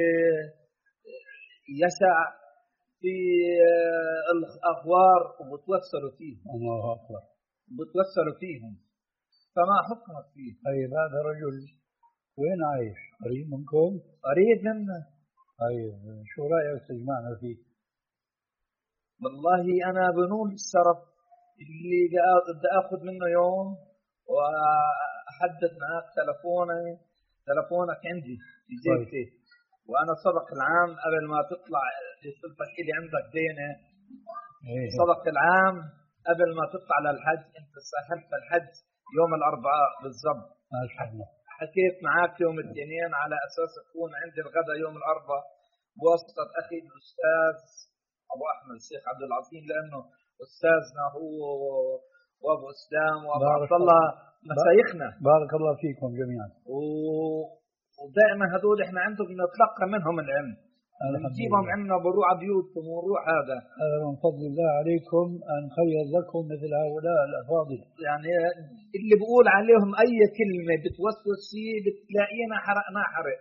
يسع، في الأغوار، وبتوسلوا فيهم. الله أكبر. بتوسلوا فيهم. فما حكمك فيه؟ طيب هذا رجل وين عايش؟ قريب منكم؟ قريب منا. طيب شو رأيك تجمعنا فيه؟ والله أنا بنول الشرف اللي بدي آخذ منه يوم وأحدد معك تلفوني تلفونك عندي في جيبتي. وأنا سبق العام قبل ما تطلع قلت لك إلي عندك دينة. سبق العام قبل ما تطلع للحج أنت سافرت الحج يوم الأربعاء بالضبط. ما شاء الله. حكيت معك يوم الاثنين على أساس أكون عندي الغداء يوم الأربعاء بواسطة أخي الأستاذ أبو أحمد الشيخ عبد العظيم، لأنه أستاذنا هو وأبو إسلام وأبو عبد الله مشايخنا. بارك الله فيكم جميعا. و... ودائما هذول إحنا عندهم نتلقى منهم العلم، نجيبهم عندنا بنروح على بيوتهم ونروح هذا. هذا من فضل الله عليكم أن خير لكم مثل هؤلاء الأفاضل. يعني اللي بقول عليهم أي كلمة بتوسوس فيه بتلاقينا حرقنا حرق.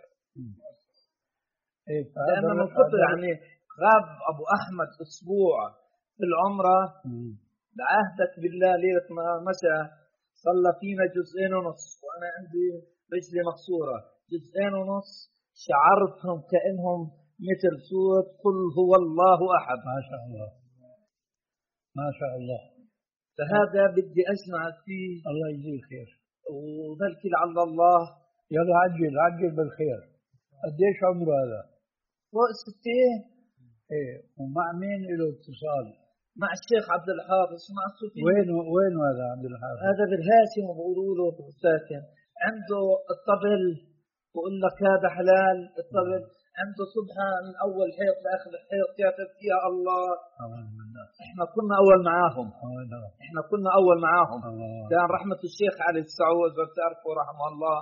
إيه لأنه من كتر يعني غاب أبو أحمد أسبوع في العمرة بعهدك بالله ليلة ما مشى صلى فينا جزئين ونص وأنا عندي رجلي مكسورة جزئين ونص، شعرتهم كأنهم مثل سورة قل هو الله أحد. ما شاء الله ما شاء الله. فهذا بدي أجمعك فيه. الله يجزيه خير. وبلكي لعل الله. يلا عجل عجل بالخير. قديش عمره هذا؟ فوق الستين. ايه ومع مين له اتصال؟ مع الشيخ عبد الحافظ مع الصوفي. وين وين هذا عبد الحافظ؟ هذا بالهاشم وبقولوا له ساكن. عنده الطبل بقول لك هذا حلال الطبل. عنده صبحة من أول حيط لآخر الحيط كاتب فيها الله. إحنا كنا أول معاهم. إحنا كنا أول معاهم. كان رحمة الشيخ علي السعود بتعرفه رحمه الله.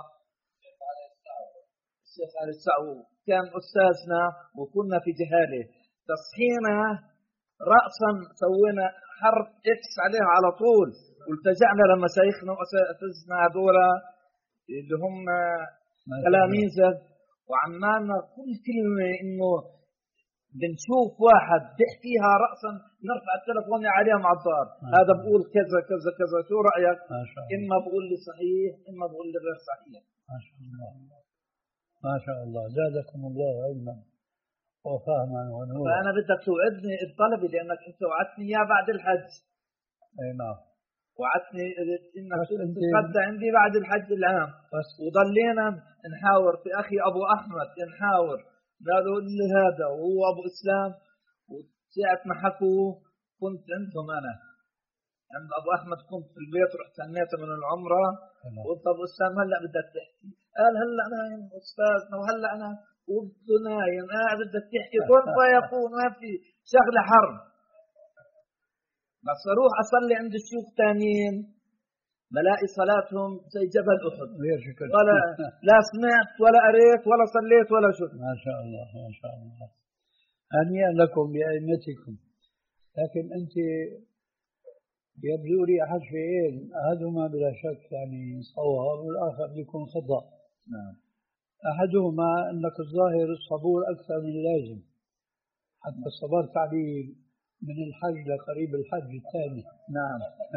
الشيخ علي السعود كان أستاذنا وكنا في جهاله. تصحينا رأسا سوينا حرف إكس عليها على طول والتجعنا لمشايخنا وأساتذتنا هذول اللي هم تلاميذه وعمالنا كل كلمة إنه بنشوف واحد بيحكيها رأسا نرفع التلفون عليه مع الدار هذا بقول كذا كذا كذا شو رأيك؟ إما بقول لي صحيح إما بقول لي غير صحيح. ما شاء الله ما شاء الله زادكم الله علما وفهما ونورا. فأنا بدك توعدني الطلبة لأنك أنت وعدتني إياه بعد الحج. أي نعم. وعدتني إنك تتغدى عندي بعد الحج العام. بس وضلينا نحاور في أخي أبو أحمد نحاور قالوا لي هذا وهو أبو إسلام وساعة ما حكوا كنت عندهم أنا عند أبو أحمد كنت في البيت رحت هنيته من العمرة قلت أبو إسلام هلأ بدك تحكي قال هلأ أنا أستاذنا وهلأ أنا وقلت نايم قاعد بدك تحكي كن فيكون ما في شغلة حرب. بس أروح أصلي عند الشيوخ تانيين بلاقي صلاتهم زي جبل أحد ولا لا سمعت ولا قريت ولا صليت ولا شفت. ما شاء الله ما شاء الله. هنيئا لكم بأئمتكم. لكن أنت يبدو لي أحد شيئين أحدهما بلا شك يعني صواب والآخر يكون خطأ. نعم. أحدهما أنك الظاهر الصبور أكثر من اللازم حتى صبرت عليه من الحج لقريب الحج الثاني. نعم.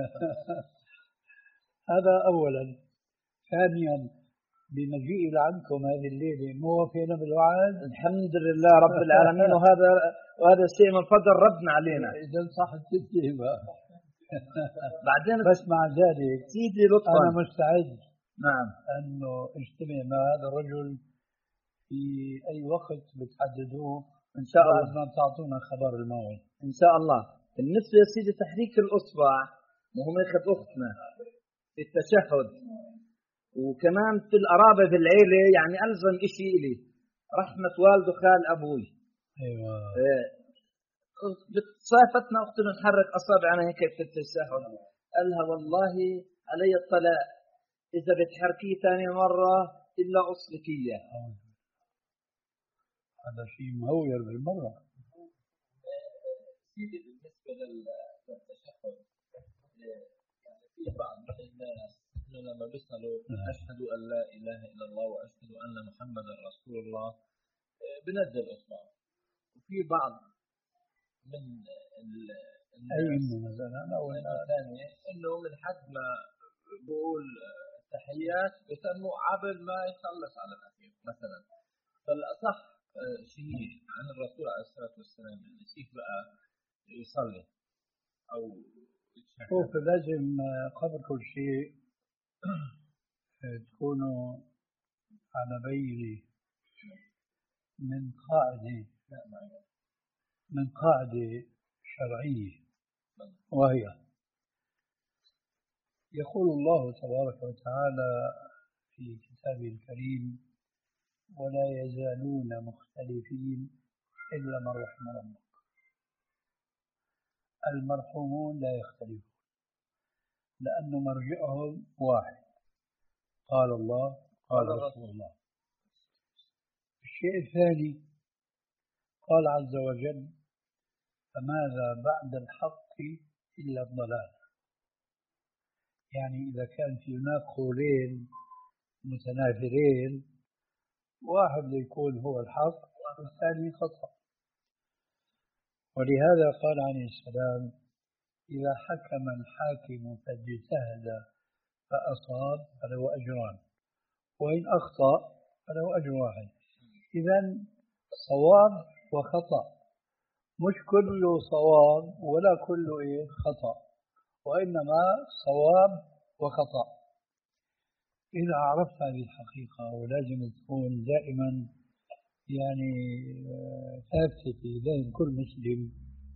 هذا أولا. ثانيا بمجيء لعنكم هذه الليلة موافقنا بالوعد الحمد لله رب العالمين وهذا وهذا الشيء من فضل ربنا علينا. إذا صحت التهمة. بعدين بس مع ذلك سيدي لطفا أنا مستعد نعم أنه اجتمع مع هذا الرجل في أي وقت بتحددوه إن شاء الله بعد ما تعطونا خبر الموعد إن شاء الله. بالنسبة يا سيدي تحريك الأصبع وهم أخت أختنا في التشهد وكمان في القرابة في العيلة يعني ألزم إشي إلي رحمة والد وخال أبوي. أيوة. إيه. صافتنا أختنا نحرك أصابعنا هيك في التشهد قالها والله علي الطلاق إذا بتحركيه ثاني مرة إلا أصلك إياه. هذا شيء مهوير بالمرة. سيدي بالنسبة للتشهد يعني في بعض الناس إنه لما بيسألوا أشهد أن لا إله إلا الله وأشهد أن محمدا رسول الله بنزل إصبع. وفي بعض من الناس مثلا أو الثانية إنه من حد ما بقول تحيات بسموا قبل ما يخلص على الأخير مثلا. فالأصح شيء عن الرسول عليه الصلاة والسلام، يعني كيف بقى يصلي أو هو لازم قبل كل شيء تكونوا على بينة من قاعدة من قاعدة شرعية، وهي يقول الله تبارك وتعالى في كتابه الكريم: ولا يزالون مختلفين إلا من رحم ربك. المرحومون لا يختلفون لأن مرجعهم واحد، قال الله قال رسول الله. الشيء الثاني قال عز وجل: فماذا بعد الحق إلا الضلال. يعني إذا كان في هناك قولين متنافرين، واحد يكون هو الحق والثاني خطأ. ولهذا قال عليه السلام: إذا حكم الحاكم فاجتهد فأصاب فله أجران، وإن أخطأ فله أجر واحد. إذن صواب وخطأ، مش كله صواب ولا كله إيه خطأ، وإنما صواب وخطأ. إذا عرفت هذه الحقيقة، ولازم تكون دائما يعني ثابتة في ذهن كل مسلم،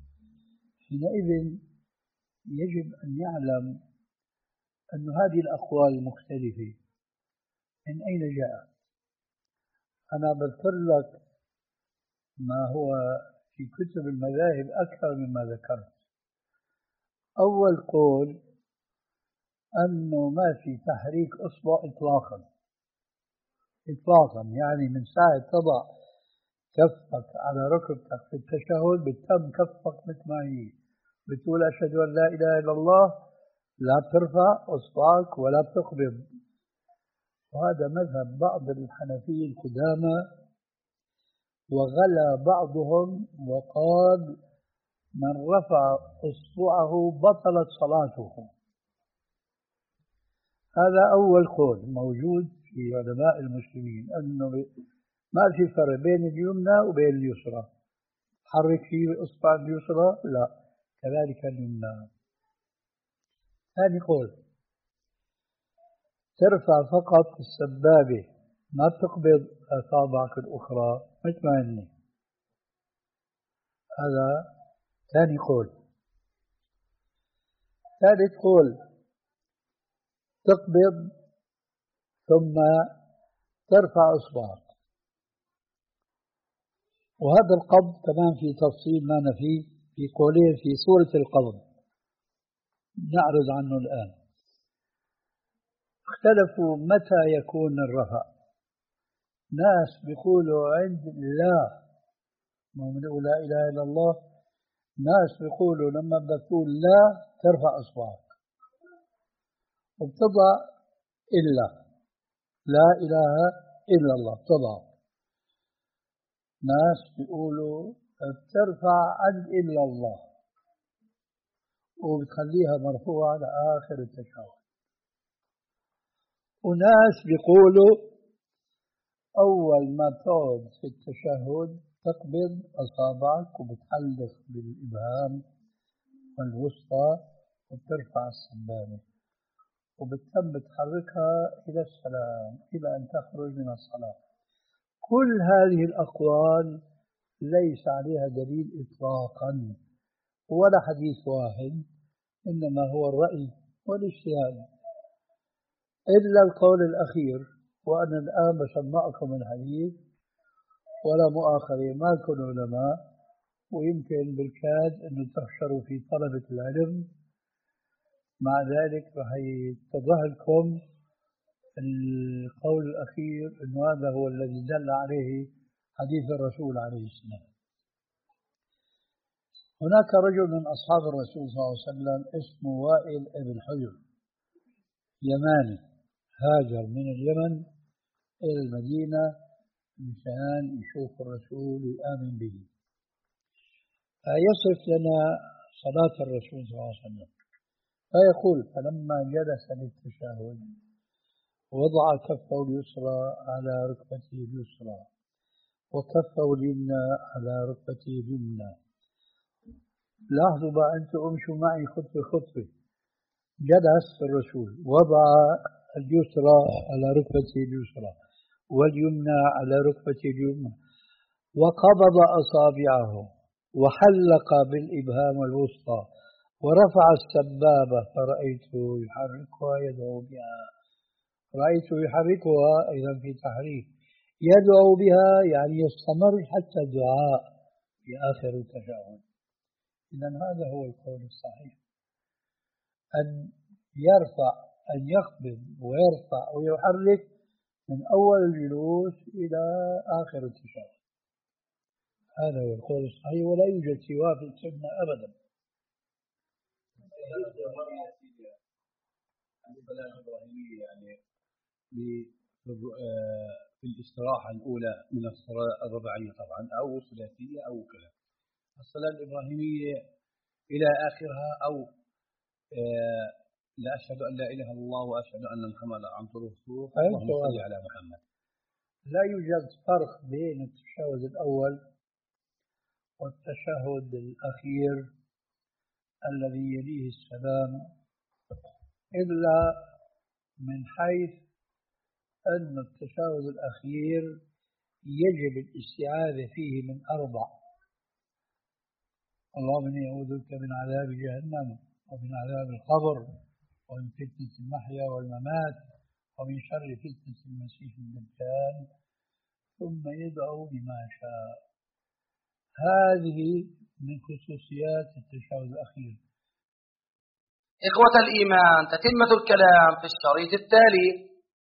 حينئذ يجب أن يعلم أن هذه الأقوال المختلفة من أين جاءت. أنا بذكر لك ما هو في كتب المذاهب أكثر مما ذكرت. أول قول أنه ما في تحريك إصبع إطلاقا إطلاقا، يعني من ساعة تضع كفك على ركبتك في التشهد بتم كفك مثل ما هي، بتقول أشهد أن لا إله إلا الله، لا بترفع إصبعك ولا بتقبض. وهذا مذهب بعض الحنفية القدامى، وغلا بعضهم وقال: من رفع إصبعه بطلت صلاته. هذا أول قول موجود في علماء المسلمين، أنه ما في فرق بين اليمنى وبين اليسرى. حرك فيه إصبع اليسرى، لا، كذلك اليمنى. ثاني قول: ترفع فقط السبابة، ما تقبض أصابعك الأخرى مثل ما هن. هذا ثاني قول. ثالث قول: تقبض ثم ترفع إصبعك. وهذا القبض كمان في تفصيل ما فيه في قولين في سورة القبض نعرض عنه الآن. اختلفوا متى يكون الرفع. ناس بيقولوا عند لا، ما بنقول لا إله إلا الله، ناس بيقولوا لما بتقول لا ترفع إصبعك وبتضع إلا، لا إله إلا الله تضع. ناس بيقولوا بترفع عند إلا الله وبتخليها مرفوعة لآخر التشهد. وناس بيقولوا أول ما تقعد في التشهد تقبض أصابعك وبتحلق بالإبهام والوسطى وبترفع السبابة وبتتم بتحركها إلى السلام إلى أن تخرج من الصلاة. كل هذه الأقوال ليس عليها دليل إطلاقا ولا حديث واحد، إنما هو الرأي والاجتهاد، إلا القول الأخير. وأنا الآن بسمعكم الحديث ولا مؤاخذة، ما كن علماء ويمكن بالكاد أنه تحشروا في طلبة العلم، مع ذلك رح يتضح لكم القول الأخير أنه هذا هو الذي دل عليه حديث الرسول عليه السلام. هناك رجل من أصحاب الرسول صلى الله عليه وسلم اسمه وائل ابن حجر، يماني، هاجر من اليمن إلى المدينة مشان يشوف الرسول ويآمن به. فيصف لنا صلاة الرسول صلى الله عليه وسلم فيقول: فلما جلس للتشهد وضع كفه اليسرى على ركبته اليسرى وكفه اليمنى على ركبته اليمنى. لاحظوا بقى أنتم امشوا معي خطوة خطوة. جلس الرسول، وضع اليسرى على ركبته اليسرى واليمنى على ركبته اليمنى، وقبض أصابعه وحلق بالإبهام الوسطى ورفع السبابة فرأيته يحركها يدعو بها. رأيته يحركها إذا في تحريك، يدعو بها يعني يستمر حتى الدعاء في آخر التشهد. إذا هذا هو القول الصحيح، أن يرفع أن يقبض ويرفع ويحرك من أول الجلوس إلى آخر التشهد. هذا هو القول الصحيح، ولا يوجد سواه في السنة أبدا. يعني في الاستراحة الأولى من الصلاة الرباعية طبعا أو الثلاثية أو كذا، الصلاة الإبراهيمية إلى آخرها، أو لا أشهد أن لا إله إلا الله وأشهد أن محمدا عبده ورسوله اللهم صل على محمد. لا يوجد فرق بين التشهد الأول والتشهد الأخير الذي يليه السلام، إلا من حيث أن التشهد الأخير يجب الاستعاذة فيه من أربع: اللهم إني أعوذ بك من عذاب جهنم ومن عذاب القبر ومن فتنة المحيا والممات ومن شر فتنة المسيح الدجال، ثم يدعو بما شاء. هذه من خصوصيات التشهد الأخير. إخوة الإيمان، تتمة الكلام في الشريط التالي.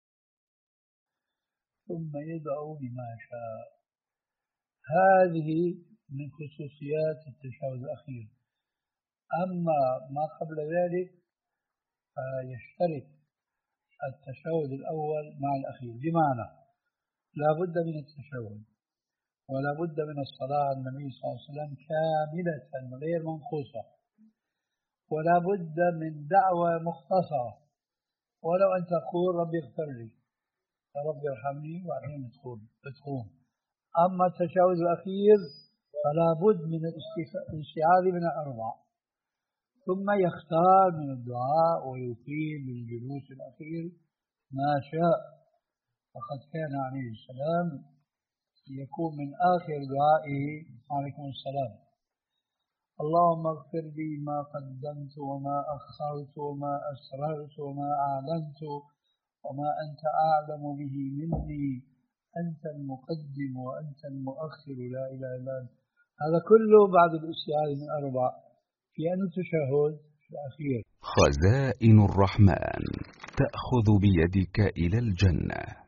ثم يدعو بما شاء. هذه من خصوصيات التشهد الأخير. أما ما قبل ذلك فيشترك التشهد الأول مع الأخير، بمعنى لا بد من التشهد ولا بد من الصلاة على النبي صلى الله عليه وسلم كاملة غير منقوصة، ولا بد من دعوة مختصرة، ولو أن تقول ربي اغفر لي ربي ارحمني وبعدين تقوم. أما التشهد الأخير فلا بد من الاستعاذة من الأربع، ثم يختار من الدعاء ويقيم بالجلوس الأخير ما شاء. فقد كان عليه السلام يكون من آخر دعائه عليكم السلام: اللهم اغفر لي ما قدمت وما أخرت وما أسررت وما أعلنت وما أنت أعلم به مني، أنت المقدم وأنت المؤخر لا إله إلا أنت. هذا كله بعد الاستعاذة من أربع في أن التشهد الأخير. خزائن الرحمن تأخذ بيدك إلى الجنة.